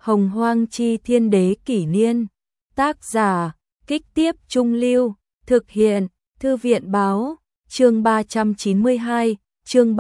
Hồng Hoang chi thiên đế kỷ niên. Tác giả, Kích Tiếp Trung Lưu. Thực hiện, Thư viện báo. Chương 392, chương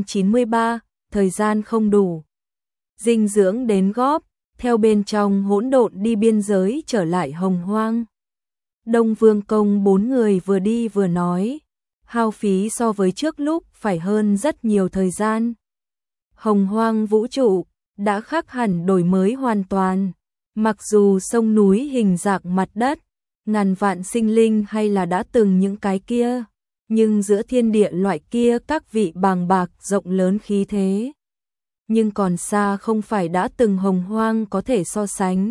393, thời gian không đủ. Dinh dưỡng đến góp, theo bên trong hỗn độn đi biên giới trở lại Hồng Hoang. Đông Vương Công 4 người vừa đi vừa nói, hao phí so với trước lúc phải hơn rất nhiều thời gian. Hồng Hoang vũ trụ đã khác hẳn đổi mới hoàn toàn, mặc dù sông núi hình dạng mặt đất, ngàn vạn sinh linh hay là đã từng những cái kia, nhưng giữa thiên địa loại kia các vị bàng bạc rộng lớn khí thế, nhưng còn xa không phải đã từng Hồng Hoang có thể so sánh.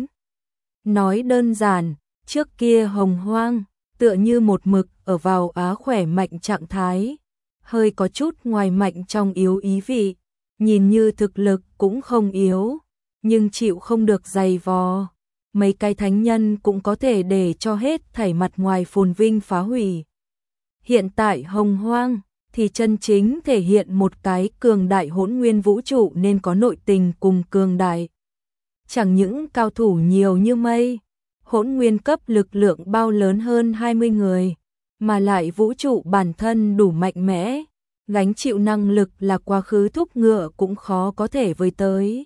Nói đơn giản, trước kia Hồng Hoang tựa như một mực ở vào á khỏe mạnh trạng thái, hơi có chút ngoài mạnh trong yếu ý vị, nhìn như thực lực cũng không yếu, nhưng chịu không được dày vò, mấy cái thánh nhân cũng có thể để cho hết thảy mặt ngoài phồn vinh phá hủy. Hiện tại Hồng Hoang thì chân chính thể hiện một cái cường đại hỗn nguyên vũ trụ nên có nội tình cùng cường đại. Chẳng những cao thủ nhiều như mây, hỗn nguyên cấp lực lượng bao lớn hơn 20 người, mà lại vũ trụ bản thân đủ mạnh mẽ, gánh chịu năng lực là quá khứ thúc ngựa cũng khó có thể với tới.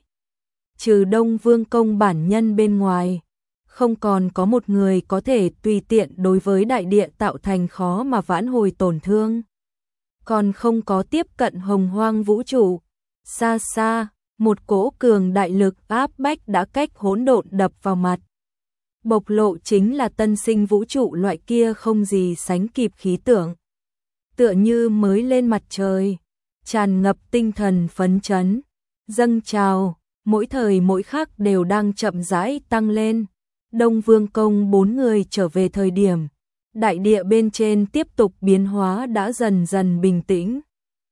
Trừ Đông Vương Công bản nhân bên ngoài, không còn có một người có thể tùy tiện đối với đại địa tạo thành khó mà vãn hồi tổn thương. Còn không có tiếp cận Hồng Hoang vũ trụ, xa xa, một cỗ cường đại lực áp bách đã cách hỗn độn đập vào mặt. Bộc lộ chính là tân sinh vũ trụ loại kia không gì sánh kịp khí tượng. Tựa như mới lên mặt trời, tràn ngập tinh thần phấn chấn, dâng trào, mỗi thời mỗi khắc đều đang chậm rãi tăng lên. Đông Vương Công 4 người trở về thời điểm, đại địa bên trên tiếp tục biến hóa đã dần dần bình tĩnh.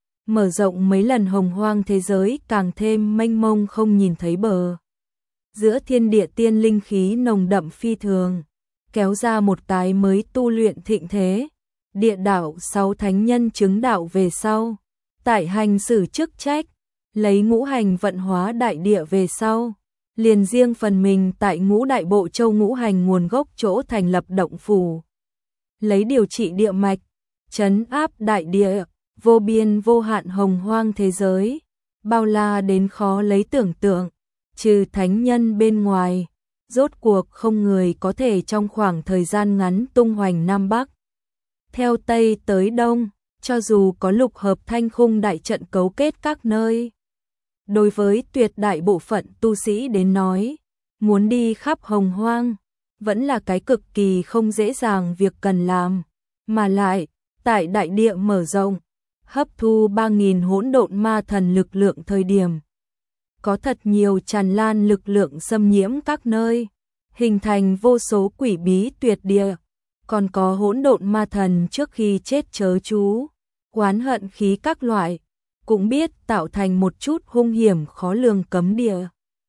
Mở rộng mấy lần Hồng Hoang thế giới càng thêm mênh mông không nhìn thấy bờ. Giữa thiên địa tiên linh khí nồng đậm phi thường, kéo ra một cái mới tu luyện thịnh thế. Địa đạo 6 thánh nhân chứng đạo về sau, tại hành xử chức trách, lấy ngũ hành vận hóa đại địa về sau, liền riêng phần mình tại ngũ đại bộ châu ngũ hành nguồn gốc chỗ thành lập động phủ. Lấy điều trị địa mạch, trấn áp đại địa, vô biên vô hạn Hồng Hoang thế giới, bao la đến khó lấy tưởng tượng, trừ thánh nhân bên ngoài, rốt cuộc không người có thể trong khoảng thời gian ngắn tung hoành Nam Bắc. Theo Tây tới Đông, cho dù có lục hợp thanh khung đại trận cấu kết các nơi. Đối với tuyệt đại bộ phận tu sĩ đến nói, muốn đi khắp Hồng Hoang, vẫn là cái cực kỳ không dễ dàng việc cần làm, mà lại, tại đại địa mở rộng, hấp thu 3.000 hỗn độn ma thần lực lượng thời điểm. Có thật nhiều tràn lan lực lượng xâm nhiễm các nơi, hình thành vô số quỷ bí tuyệt địa. Còn có hỗn độn ma thần trước khi chết chớ chú, oán hận khí các loại, cũng biết tạo thành một chút hung hiểm khó lường cấm địa.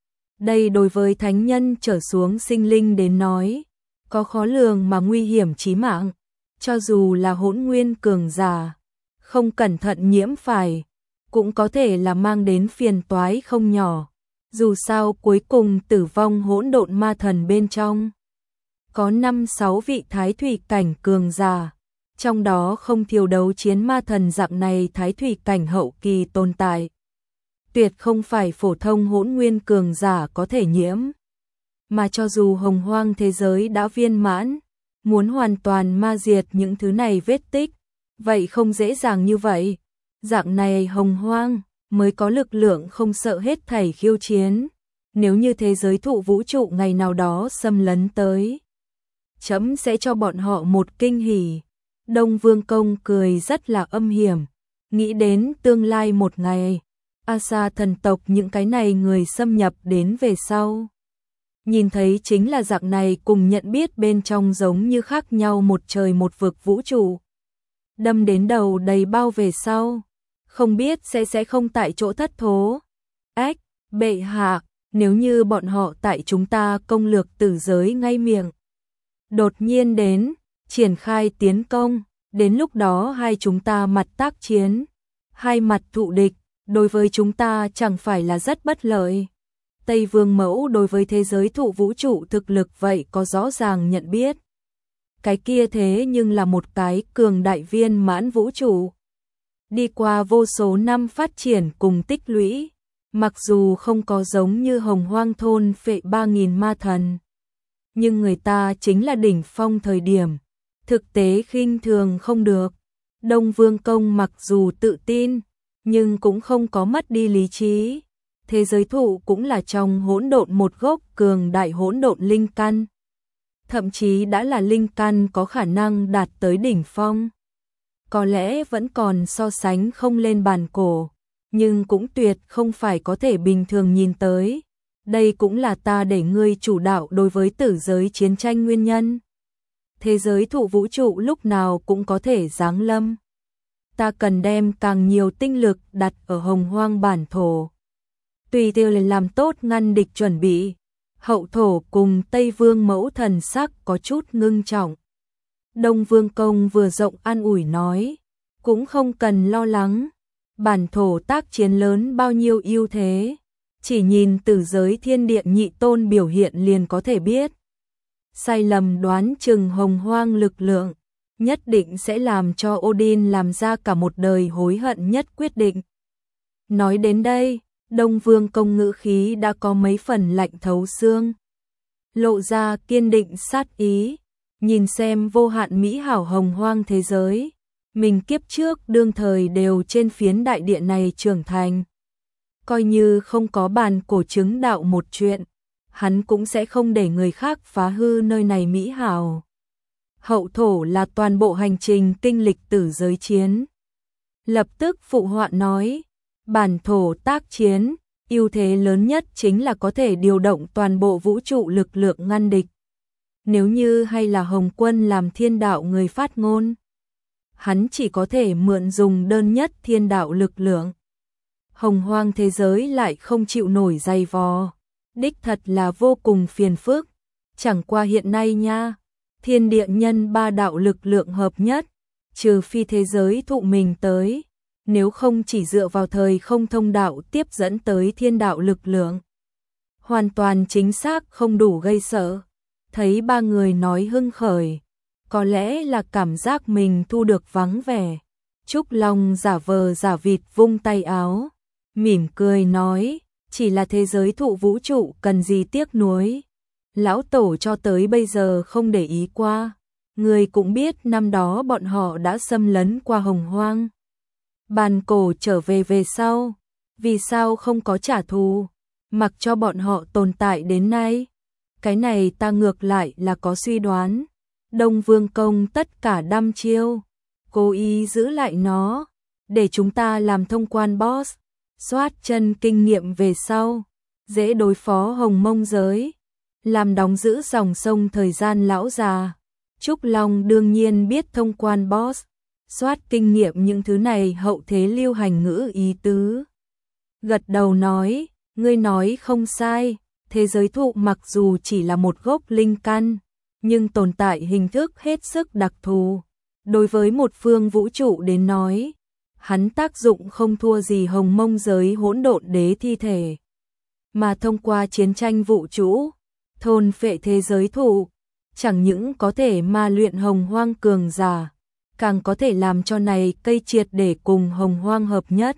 Đây đối với thánh nhân trở xuống sinh linh đến nói, có khó lường mà nguy hiểm chí mạng, cho dù là hỗn nguyên cường giả, không cẩn thận nhiễm phải, cũng có thể là mang đến phiền toái không nhỏ. Dù sao cuối cùng tử vong hỗn độn ma thần bên trong có 5-6 vị thái thủy cảnh cường giả, trong đó không thiếu đấu chiến ma thần dạng này thái thủy cảnh hậu kỳ tồn tại. Tuyệt không phải phổ thông hỗn nguyên cường giả có thể nhiễm, mà cho dù Hồng Hoang thế giới đã viên mãn, muốn hoàn toàn ma diệt những thứ này vết tích, vậy không dễ dàng như vậy. Dạng này Hồng Hoang mới có lực lượng không sợ hết thảy khiêu chiến, nếu như thế giới thụ vũ trụ ngày nào đó xâm lấn tới, chấm sẽ cho bọn họ một kinh hỉ. Đông Vương Công cười rất là âm hiểm, nghĩ đến tương lai một ngày, Asa thần tộc những cái này người xâm nhập đến về sau. Nhìn thấy chính là dạng này cùng nhận biết bên trong giống như khác nhau một trời một vực vũ trụ. Đâm đến đầu đầy bao về sau, không biết sẽ không tại chỗ thất thố. Ách, bệ hạ, nếu như bọn họ tại chúng ta công lược tử giới ngay miệng đột nhiên đến, triển khai tiến công, đến lúc đó hai chúng ta mặt tác chiến, hai mặt thụ địch, đối với chúng ta chẳng phải là rất bất lợi. Tây Vương Mẫu đối với thế giới thụ vũ trụ thực lực vậy có rõ ràng nhận biết. Cái kia thế nhưng là một cái cường đại viên mãn vũ trụ. Đi qua vô số năm phát triển cùng tích lũy, mặc dù không có giống như Hồng Hoang thôn phệ 3.000 ma thần. Nhưng người ta chính là đỉnh phong thời điểm, thực tế khinh thường không được. Đông Vương Công mặc dù tự tin, nhưng cũng không có mất đi lý trí. Thế giới thụ cũng là trong hỗn độn một gốc cường đại hỗn độn linh căn. Thậm chí đã là linh căn có khả năng đạt tới đỉnh phong. Có lẽ vẫn còn so sánh không lên bàn cổ, nhưng cũng tuyệt không phải có thể bình thường nhìn tới. Đây cũng là ta để ngươi chủ đạo đối với tử giới chiến tranh nguyên nhân. Thế giới thụ vũ trụ lúc nào cũng có thể giáng lâm. Ta cần đem càng nhiều tinh lực đặt ở Hồng Hoang bản thổ. Tùy theo làm tốt ngăn địch chuẩn bị. Hậu thổ cùng Tây Vương Mẫu thần sắc có chút ngưng trọng. Đông Vương Công vừa rộng an ủi nói, cũng không cần lo lắng. Bản thổ tác chiến lớn bao nhiêu ưu thế, chỉ nhìn tử giới thiên điện nhị tôn biểu hiện liền có thể biết. Sai lầm đoán chừng Hồng Hoang lực lượng, nhất định sẽ làm cho Odin làm ra cả một đời hối hận nhất quyết định. Nói đến đây, Đông Vương Công ngữ khí đã có mấy phần lạnh thấu xương, lộ ra kiên định sát ý, nhìn xem vô hạn mỹ hảo Hồng Hoang thế giới. Mình kiếp trước đương thời đều trên phiến đại địa này trưởng thành. Coi như không có bàn cổ chứng đạo một chuyện, hắn cũng sẽ không để người khác phá hư nơi này mỹ hảo. Hậu thổ là toàn bộ hành trình kinh lịch tử giới chiến. Lập tức phụ họa nói, bản thổ tác chiến, ưu thế lớn nhất chính là có thể điều động toàn bộ vũ trụ lực lượng ngăn địch. Nếu như hay là Hồng Quân làm thiên đạo người phát ngôn, hắn chỉ có thể mượn dùng đơn nhất thiên đạo lực lượng. Hồng Hoang thế giới lại không chịu nổi dày vò, đích thật là vô cùng phiền phức. Chẳng qua hiện nay nha, thiên địa nhân ba đạo lực lượng hợp nhất, trừ phi thế giới thụ mình tới, nếu không chỉ dựa vào thời không thông đạo tiếp dẫn tới thiên đạo lực lượng. Hoàn toàn chính xác không đủ gây sợ. Thấy ba người nói hưng khởi, có lẽ là cảm giác mình thu được vắng vẻ. Trúc Long giả vờ giả vịt vung tay áo, mỉm cười nói, chỉ là thế giới thụ vũ trụ cần gì tiếc nuối. Lão Tổ cho tới bây giờ không để ý qua, người cũng biết năm đó bọn họ đã xâm lấn qua Hồng Hoang. Bàn cổ trở về sau, vì sao không có trả thù, mặc cho bọn họ tồn tại đến nay. Cái này ta ngược lại là có suy đoán. Đông Vương Công tất cả đăm chiêu, cố ý giữ lại nó, để chúng ta làm thông quan boss, soát chân kinh nghiệm về sau, dễ đối phó Hồng Mông giới, làm đóng giữ dòng sông thời gian lão già. Trúc Long đương nhiên biết thông quan boss, soát kinh nghiệm những thứ này hậu thế lưu hành ngữ ý tứ. Gật đầu nói, ngươi nói không sai, thế giới thụ mặc dù chỉ là một gốc linh căn, nhưng tồn tại hình thức hết sức đặc thù. Đối với một phương vũ trụ đến nói, hắn tác dụng không thua gì Hồng Mông giới hỗn độn đế thi thể. Mà thông qua chiến tranh vũ trụ, thôn phệ thế giới thụ, chẳng những có thể ma luyện Hồng Hoang cường giả, càng có thể làm cho này cây triệt để cùng Hồng Hoang hợp nhất.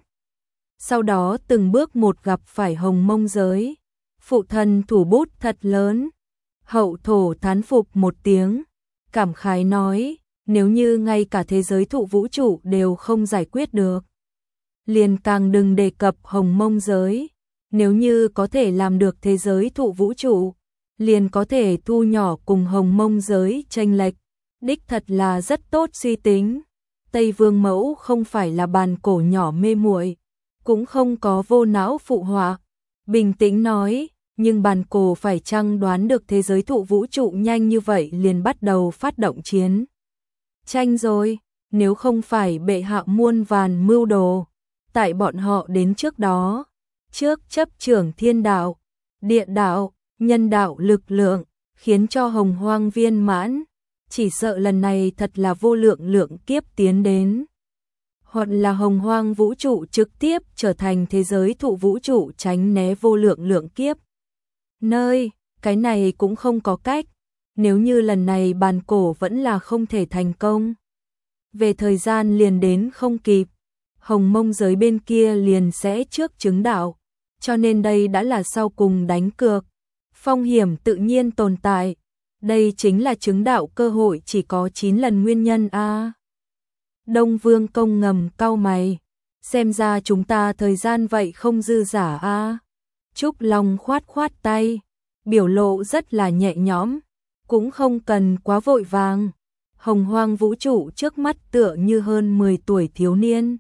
Sau đó từng bước một gặp phải Hồng Mông giới, phụ thân thủ bút thật lớn. Hậu thổ thán phục một tiếng, cảm khái nói, nếu như ngay cả thế giới thụ vũ trụ đều không giải quyết được, liền càng đừng đề cập Hồng Mông giới. Nếu như có thể làm được thế giới thụ vũ trụ, liền có thể thu nhỏ cùng Hồng Mông giới chênh lệch, đích thật là rất tốt suy tính. Tây Vương Mẫu không phải là bàn cổ nhỏ mê muội, cũng không có vô não phụ họa, bình tĩnh nói, nhưng bàn cổ phải chăng đoán được thế giới thụ vũ trụ nhanh như vậy liền bắt đầu phát động chiến tranh rồi, nếu không phải bệ hạ muôn vàn mưu đồ, tại bọn họ đến trước đó, trước chấp trưởng thiên đạo, địa đạo, nhân đạo lực lượng, khiến cho Hồng Hoang viên mãn, chỉ sợ lần này thật là vô lượng lượng kiếp tiến đến. Hoặc là Hồng Hoang vũ trụ trực tiếp trở thành thế giới thụ vũ trụ tránh né vô lượng lượng kiếp, nơi, cái này cũng không có cách, nếu như lần này bàn cổ vẫn là không thể thành công. Về thời gian liền đến không kịp, hồng mông giới bên kia liền sẽ trước chứng đạo, cho nên đây đã là sau cùng đánh cược. Phong hiểm tự nhiên tồn tại, đây chính là chứng đạo cơ hội chỉ có 9 lần nguyên nhân a. Đông Vương Công ngầm cau mày, xem ra chúng ta thời gian vậy không dư giả a. Trúc Long khoát khoát tay, biểu lộ rất là nhẹ nhõm, cũng không cần quá vội vàng. Hồng hoang vũ trụ trước mắt tựa như hơn 10 tuổi thiếu niên.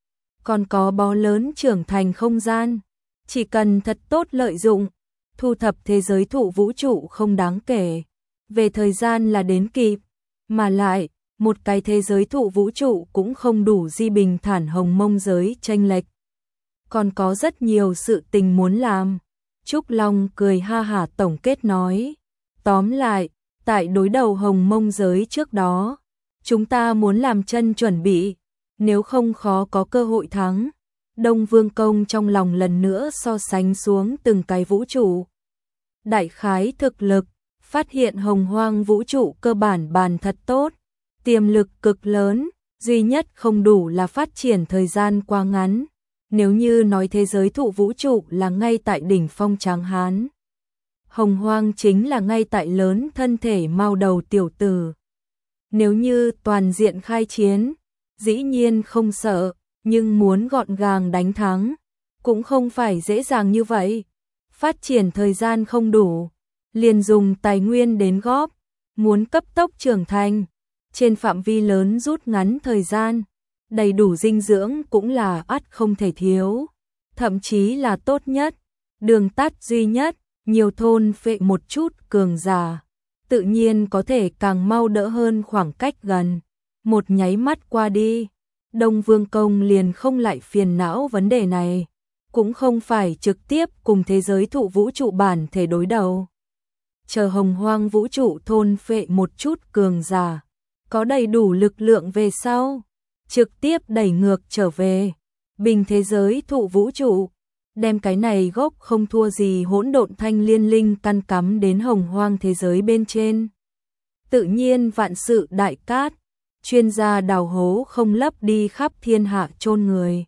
Còn có bó lớn trưởng thành không gian, chỉ cần thật tốt lợi dụng, thu thập thế giới thụ vũ trụ không đáng kể. Về thời gian là đến kịp, mà lại, một cái thế giới thụ vũ trụ cũng không đủ di bình thản hồng mông giới chênh lệch. Còn có rất nhiều sự tình muốn làm. Trúc Long cười ha hả tổng kết nói. Tóm lại, tại đối đầu hồng mông giới trước đó, chúng ta muốn làm chân chuẩn bị, nếu không khó có cơ hội thắng. Đông Vương Công trong lòng lần nữa so sánh xuống từng cái vũ trụ. Đại khái thực lực, phát hiện hồng hoang vũ trụ cơ bản bàn thật tốt, tiềm lực cực lớn, duy nhất không đủ là phát triển thời gian quá ngắn. Nếu như nói thế giới thụ vũ trụ là ngay tại đỉnh phong tráng hán, hồng hoang chính là ngay tại lớn thân thể mao đầu tiểu tử. Nếu như toàn diện khai chiến, dĩ nhiên không sợ, nhưng muốn gọn gàng đánh thắng, cũng không phải dễ dàng như vậy. Phát triển thời gian không đủ, liền dùng tài nguyên đến góp, muốn cấp tốc trưởng thành, trên phạm vi lớn rút ngắn thời gian, đầy đủ dinh dưỡng cũng là ắt không thể thiếu, thậm chí là tốt nhất, đường tắt duy nhất, nhiều thôn phệ một chút cường giả, tự nhiên có thể càng mau đỡ hơn khoảng cách gần, một nháy mắt qua đi, Đông Vương Công liền không lại phiền não vấn đề này, cũng không phải trực tiếp cùng thế giới thụ vũ trụ bản thể đối đầu. Chờ hồng hoang vũ trụ thôn phệ một chút cường giả, có đầy đủ lực lượng về sau, trực tiếp đẩy ngược trở về, bình thế giới thụ vũ trụ, đem cái này gốc không thua gì hỗn độn thanh liên linh căn cắm đến hồng hoang thế giới bên trên. Tự nhiên vạn sự đại cát, chuyên gia đào hố không lấp đi khắp thiên hạ chôn người.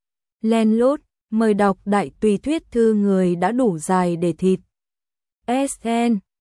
Len lút, mời đọc đại tùy thuyết thư người đã đủ dài để thịt. SN